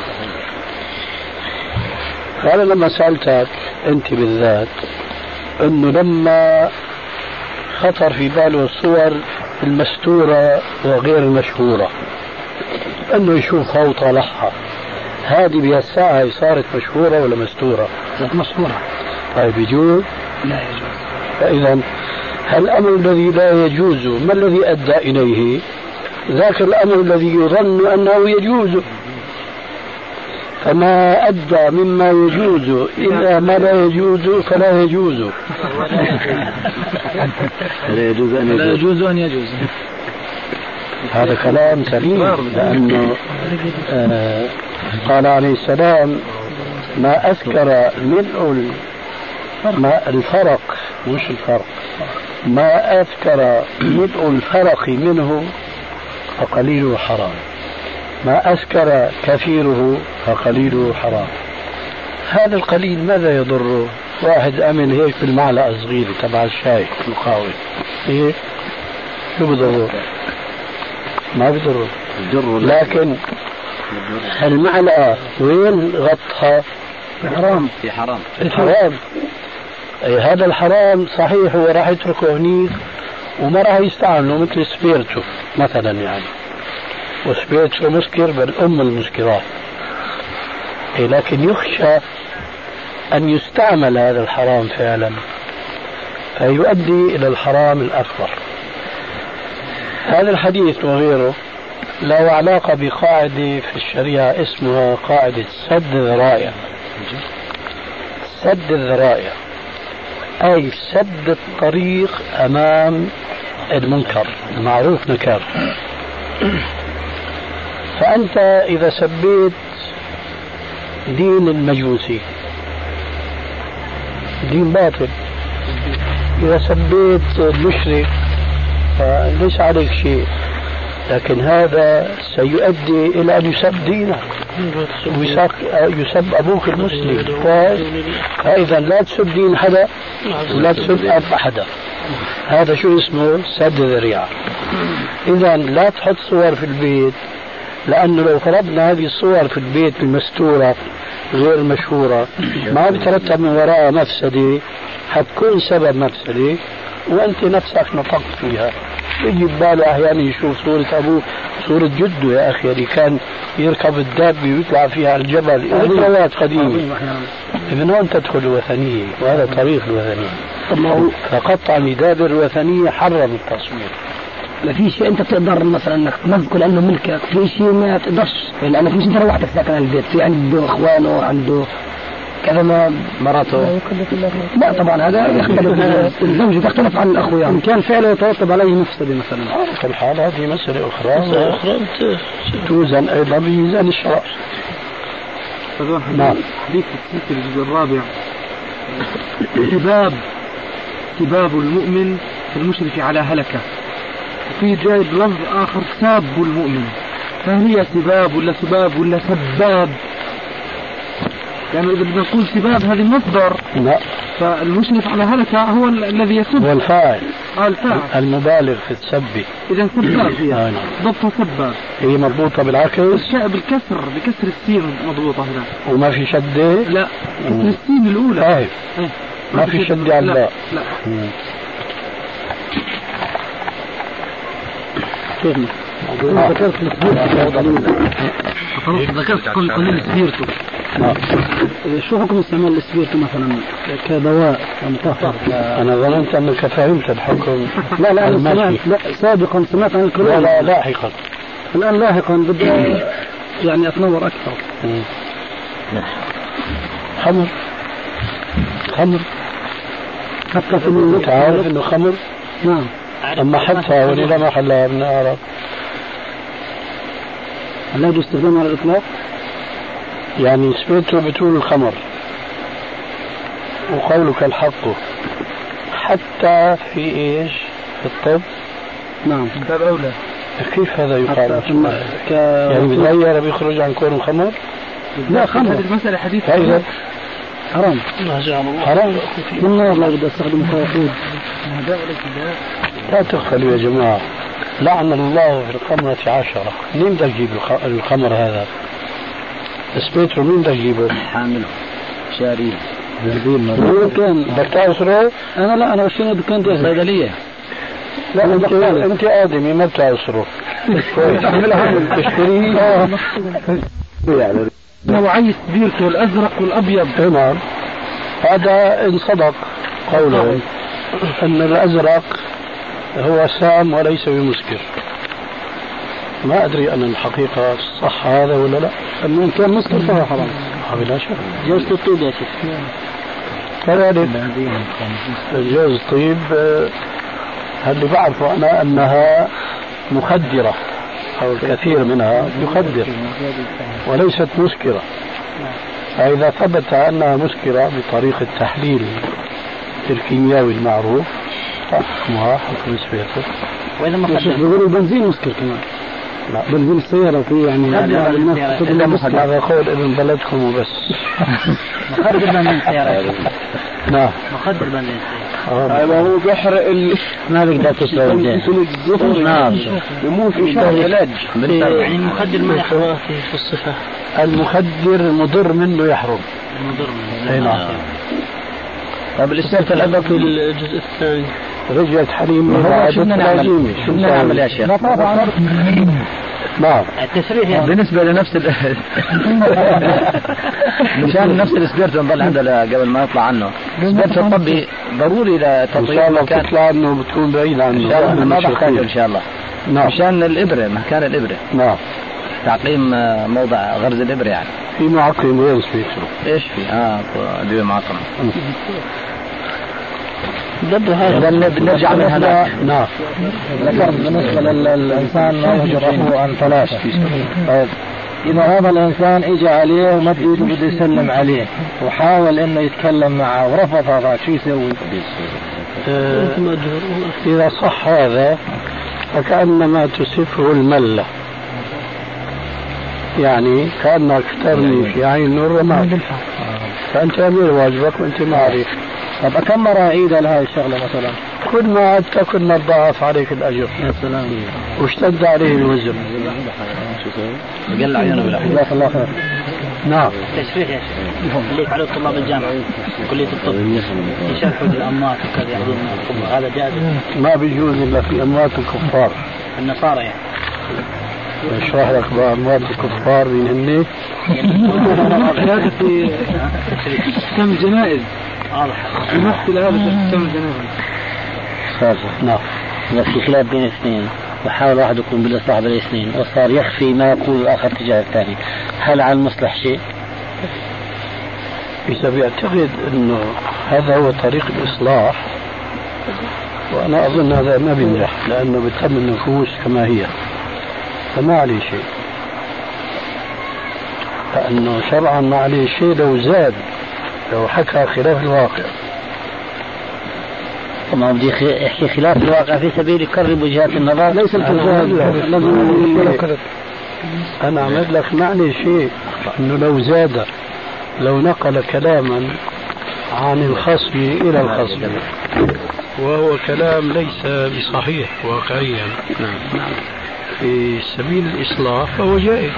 فأنا لما سألتك أنت بالذات أنه لما خطر في باله الصور المستورة وغير المشهورة أنه يشوفها وطالعها، هذه بهالساعة صارت مشهورة ولا مستورة؟ مشهورة. طيب يجوز؟ لا يجوز. فإذا الأمر الذي لا يجوز ما الذي أدى إليه؟ ذاك الأمر الذي يظن أنه يجوز، فما أدى مما يجوز إلا ما لا يجوز فلا يجوز. لا يجوز أن يجوز. هذا كلام سليم، لأنه قال عليه السلام ما أذكر ملء الفرق، مش الفرق، ما أذكر ملء الفرق منه فقليله حرام، ما أسكر كثيره فقليله حرام. هذا القليل ماذا يضره؟ واحد أمن هيك بالمعلقة صغيرة تبع الشاي القهوة، إيه شو بضره؟ ما بضره. لكن المعلقة وين غطها؟ حرام. في حرام. الحرام. أي هذا الحرام صحيح، هو راح يتركه هنيك وما راح يستعمله مثل سبيرتو مثلا يعني، وسبيرتو مسكر بل المسكرات. لكن يخشى أن يستعمل هذا الحرام فعلا فيؤدي إلى الحرام الأكبر. هذا الحديث وغيره له علاقة بقاعدة في الشريعة اسمها قاعدة سد الذرائع. سد الذرائع أي سد الطريق أمام المنكر المعروف نكر. فأنت إذا سبيت دين المجوسي دين باطل، إذا سبيت المشرك فليس عليك شيء، لكن هذا سيؤدي إلى أن يسب دينك ويسب أبوك المسلم. فإذا لا تسب دين حدا ولا تسب أب حدا. هذا شو اسمه؟ سد ذريعة. إذا لا تحط صور في البيت، لأنه لو فرضنا هذه الصور في البيت المستورة غير المشهورة ما بترتب من وراء مفسدة، حتكون سبب مفسدة وأنت نفسك نطقت فيها. يجي بباله أحيانا يشوف صورة أبوه، صورة جده يا أخي اللي كان يركب الدابة ويطلع فيها على الجبل، ذكريات قديمة. إذن هون تدخل الوثنية، وهذا طريق الوثنية. فقطع مداد الوثنية حرم التصوير. ما في شيء انت بتقدر مثلا انك تمزقه لانه ملكك، في شيء ما تقدرش لانك مش انت لوحدك ساكن البيت، في عنده اخوانه، عنده كذا ما مراته. لا طبعا هذا يختلف، الزوجة تختلف عن الاخوة يعني. ان كان فعله يترتب عليه مفسدة مثلا في الحال هذه مسألة أخرى توزن أيضا بميزان الشرع. نعم. حديث السلسلة الجزء الرابع سباب المؤمن المشرك على هلكة، في جايب لفظ آخر ساب المؤمن، فهل هي سباب ولا سباب ولا سباب؟ يعني إذا بدنا نقول سباب هذه مصدر، لا، فالمشرف على هلكة هو الذي يسب، هو الفاعل. الفاعل المبالغ في السب. إذا سباب هي ضبطها سباب. هي مضبوطة بالعكس، بكسر السين مضبوطة هنا، وما في شدة. لا، كسر السين الأولى. ما في شدة على الباء. لا. ذكرت كل قليل سبيرتو. شو حكم استعمال السبيرتو مثلا كدواء مطهر؟ أنا ظننت أنك فهمت الحكم. لا أنا سمعت، لا سابقا سمعت عن الكلام. لا لاحقا. الآن لاحقا بدي يعني أتنور أكثر. خمر حتى في تعرف إنه خمر؟ نعم. أما حطها ولا ما حلها من أعرف. لا يجوز استخدامها على الإطلاق. يعني سبيته بتقول الخمر وقولك الحق حتى في إيش؟ في الطب. نعم. باب أولى. كيف هذا يقال؟ يعني بتغير بيخرج عن كون الخمر؟ لا خمر. هذه المسألة حديث حرام. حرام. من نار لا بدي استخدم كوافود. لا تغفلوا يا جماعة، لعن الله في الخمرة 10. مين بدك تجيب الخمر هذا؟ سبيترو مين بدك تجيبه؟ حامله شاريه كان بدك تعصره؟ أنا بشتري دكان صيدلية. لا أنت آدمي ما بتعصره. تشتريه نوعي سبيرتو الأزرق والأبيض. نعم. هذا إن صدق قوله أن الأزرق هو سام وليس بمسكر. ما أدري أن الحقيقة صح هذا ولا لا. إن كان مسكر فهو حرام. بلا شك. جوز الطيب يا شيخ. كذلك جوز الطيب اللي بعرفه أنا أنها مخدرة أو الكثير منها يخدر وليست مسكرة. فإذا ثبت أنها مسكرة بطريقة التحليل الكيميائي المعروف فحكمها حكم سبيرتو. وإذا ما بيقولوا البنزين مسكر كمان. لا بنزين السيارة في يعني هذا قول ابن بلدكم وبس. مخدر بنزين السيارة. نعم. مخدر بنزين السيارة. هو بيحرق ما بيقدر تشرب الدين. نعم. بموت في شهر علاج. يعني المخدر ما يحرق في الصفة. المخدر مضر منه يحرم. مضر منه. نعم. طيب الاستاذ الأدب في الجزء الثاني. رجعت حليم. شو بدنا نعمل يا شيخ؟ نعم. التسريح بالنسبة لنفس مشان نفس الاسبيرتو نضل عندنا قبل ما يطلع عنه. الاسبيرتو الطبي ضروري لتطوير المكان. تطلع عنه بتكون بعيد عنه. إن شاء الله ما بحتاجه إن شاء الله. نعم. مشان الإبرة مكان الإبرة. نعم. تعقيم موضع غرز الإبرة يعني. في معقم وين سبيكترو؟ إيش في؟ أدوية معقمة. نرجع من هذا. نعم. ذكرت بالنسبة للإنسان ما يهجر أخوه عن ثلاثة. طيب إذا هذا الإنسان إجى عليه ومد إيده بده يسلم عليه وحاول إنه يتكلم معه ورفض هذا شو يسوي؟ إذا صح هذا فكأنما تسفه الملة، يعني كأنك ترمي في عين نور رماد، فأنت أمير واجبك وأنت ما عليك. طب كم مرة عيد لهذه الشغلة مثلا؟ كل ما عدت كل ما ضاعف عليك الأجر. يا سلام. واشتد عليه الوزر. قل عيونه بالعين. جزاك الله خير. نعم. تشريح يا شيخ اللي يفعله طلاب الجامعة كلية الطب يشرحوا للأموات وكذا يأخذون الخبر، هذا جائز؟ ما بيجوز إلا في أموات الكفار. النصارى يعني. اشرح لك بأموات الكفار من هني. هذا في كم جنائز. يمثل هذا في كم جنائز. نعم. إذا في خلاف بين اثنين وحاول واحد يكون بالإصلاح بين الاثنين وصار يخفي ما يقول الآخر تجاه الثاني، هل على المصلح شيء؟ إذا بيعتقد أنه هذا هو طريق الإصلاح، وأنا أظن هذا ما بينجح لأنه بتهم النفوس كما هي، فما عليه شيء، لأنه شرعا ما عليه شيء لو زاد، لو حكى خلاف الواقع. ما بدي يحكي خلاف الواقع في سبيل يقرب وجهات النظر. ليس الكذاب. أنا عمد لك معنى شيء أنه لو زاد، لو نقل كلاما عن الخصم إلى الخصم وهو كلام ليس بصحيح واقعيا في سبيل الإصلاح فهو جائز.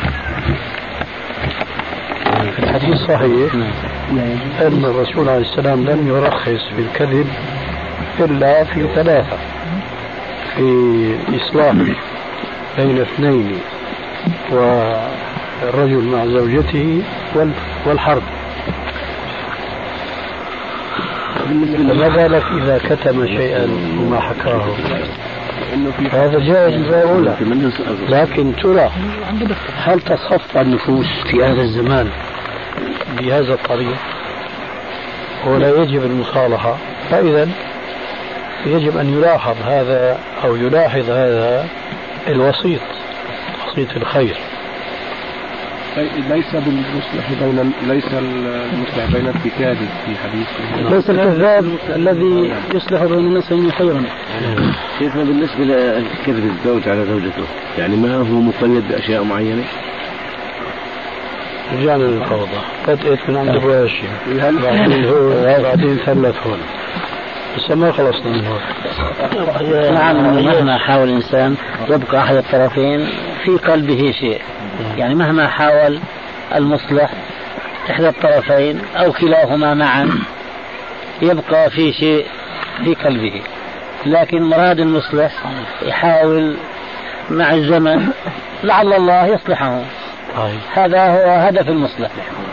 في الحديث صحيح أن الرسول عليه السلام لم يرخص في الكذب إلا في ثلاثة: في إصلاح بين اثنين، والرجل مع زوجته، والحرب. فما بالك إذا كتم شيئا وما حكاه؟ هذا جائز بالأولى، لكن ترى هل تصفى النفوس في هذا الزمان بهذا الطريق؟ ولا يجب المصالحة. فإذا يجب أن يلاحظ هذا أو يلاحظ هذا الوسيط، وسيط الخير. ليس المصلح بين الكتاب في حديث. ليس الكذاب الذي يصلح بين الناس خيرا. شيخنا بالنسبة لكذب الزوج على زوجته، يعني ما هو مقيد بأشياء معينة؟ رجعنا للفوضى، بدأت من عند أبو هاشم بعدين ثلث هون، بس ما خلصنا من هون. نعم. مهما حاول الإنسان يبقى أحد الطرفين في قلبه شيء، يعني مهما حاول المصلح إحدى الطرفين أو كلاهما معا يبقى في شيء في قلبه، لكن مراد المصلح يحاول مع الزمن لعل الله يصلحه. هذا هو هدف المصلح.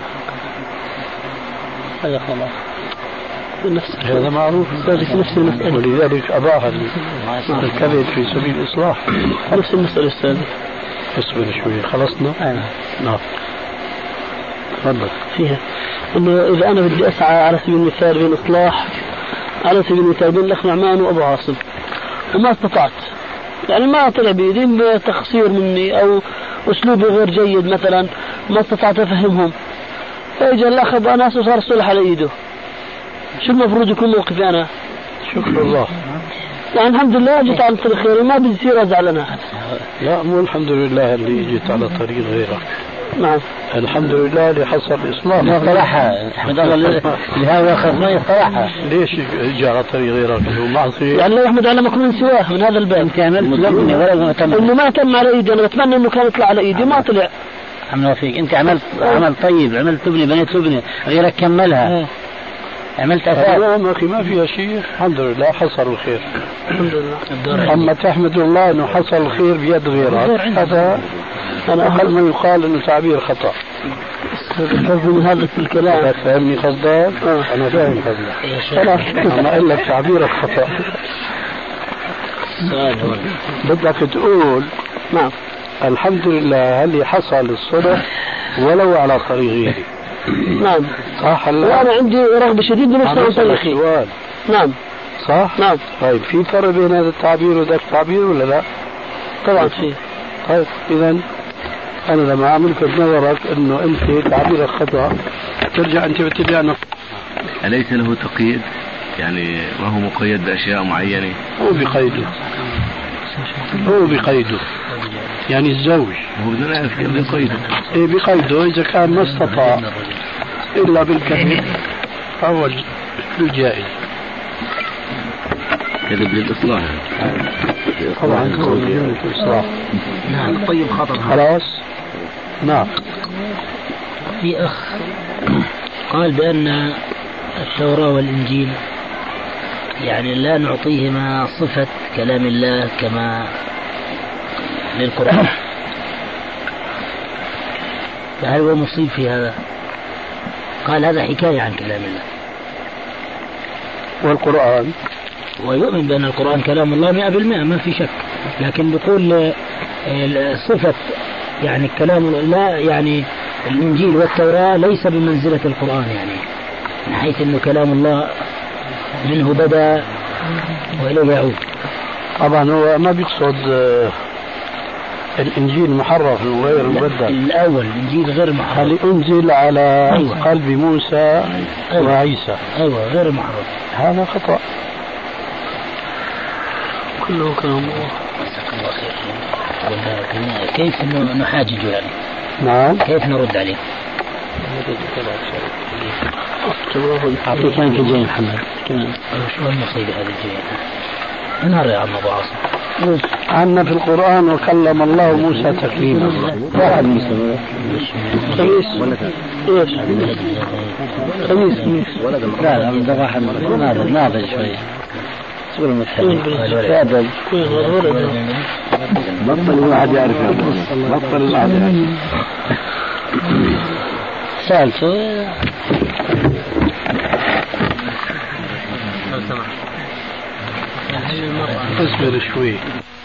هذا خلاص. هذا معروف في نفس المسألة، ولذلك أباح الكذب في سبيل الإصلاح. نفس المسألة أستاذ. اصبر شوي، خلصنا؟ نعم. تفضل. فيها إنه إذا أنا بدي أسعى على سبيل المثال بين إصلاح، على سبيل المثال بين الأخ نعمان وأبو عاصم، وما استطعت، يعني ما طلع بيدي بتقصير مني أو أسلوبي غير جيد مثلا، ما استطعت أفهمهم، فإجا الأخ أبو أناس وصار الصلح على إيده، شو المفروض يكون موقفي أنا؟ شكر الله. يعني الحمد لله جيت على طريق غيري، ما بدي يصير أزعل أنا. لا، مو الحمد لله اللي جيت على طريق غيرك. نعم. الحمد لله اللي حصل إصلاح. ما اقترحها أحمد الله لهذا أخذ ما يقترحها. ليش جاء على طريق غيرك هو معصية؟ يعني الله يحمد علمك من سواه من هذا الباب. أنت عملت لبني ولا تم؟ إنه ما تم على إيدي، أنا بتمنى إنه كان يطلع على إيدي ما طلع. عمل فيك أنت عملت عمل طيب، عملت تبني بنيت تبني غيرك كملها. عملت أساس. يا أخي ما فيها شيء، الحمد لله حصل الخير. الحمد لله. أما تحمد الله إنه حصل الخير بيد غيرك، هذا أنا أقل ما يقال إنه تعبير خطأ. من هذا الكلام. فهمني قصدك؟ أنا فاهم قصدك. أنا أقول لك تعبيرك خطأ. بدك تقول نعم الحمد لله اللي حصل الصلح ولو على طريق غيري. نعم صح. وأنا عندي رغبة شديدة بنفس طريقي. نعم صح. نعم. طيب في فرق بين هذا التعبير وذاك التعبير ولا لا؟ طبعا في. طيب إذا أنا لما أعملك بنظرك إنه أنت تعبيرك خطأ ترجع أنت بتبيع. أليس له تقييد؟ يعني ما هو مقيد بأشياء معينة؟ هو بقيده يعني الزوج هو بدنا نعرف كيف بقيده. إيه بقيده إذا كان ما استطاع إلا بالكذب فهو الجائز. كذب للإصلاح طبعا الإصلاح. نعم. طيب خطر. خلاص. نعم. في أخ قال بأن التوراة والإنجيل يعني لا نعطيهما صفة كلام الله كما للقرآن، فهل هو مصيب في هذا؟ قال هذا حكاية عن كلام الله. والقرآن ويؤمن بأن القرآن كلام الله 100% ما في شك، لكن بيقول صفة يعني كلام الله يعني الإنجيل والتوراة ليس بمنزلة القرآن، يعني من حيث أنه كلام الله منه بدأ وإليه يعود. طبعا هو ما بيقصد الإنجيل محرف وغير مبدل. الأول الإنجيل غير محرف، اللي أنزل على قلب موسى وعيسى. أيوة غير محرف. هذا خطأ كله كلام الله. كيف نحاجج يعني؟ نعم. كيف نرد عليه؟ أعطيك وين جاي محمد؟ شو المصيبة هذه الجاية؟ نهار يا عم أبو عاصم. عنا في القرآن وكلم الله موسى تكليما. واحد موسى. خميس. إيش؟ خميس. لا لا ده واحد ناضج شوية. سؤال متحدث. بطل الواحد يعرف بطل الواحد يعرف. سألته اصبر شوي.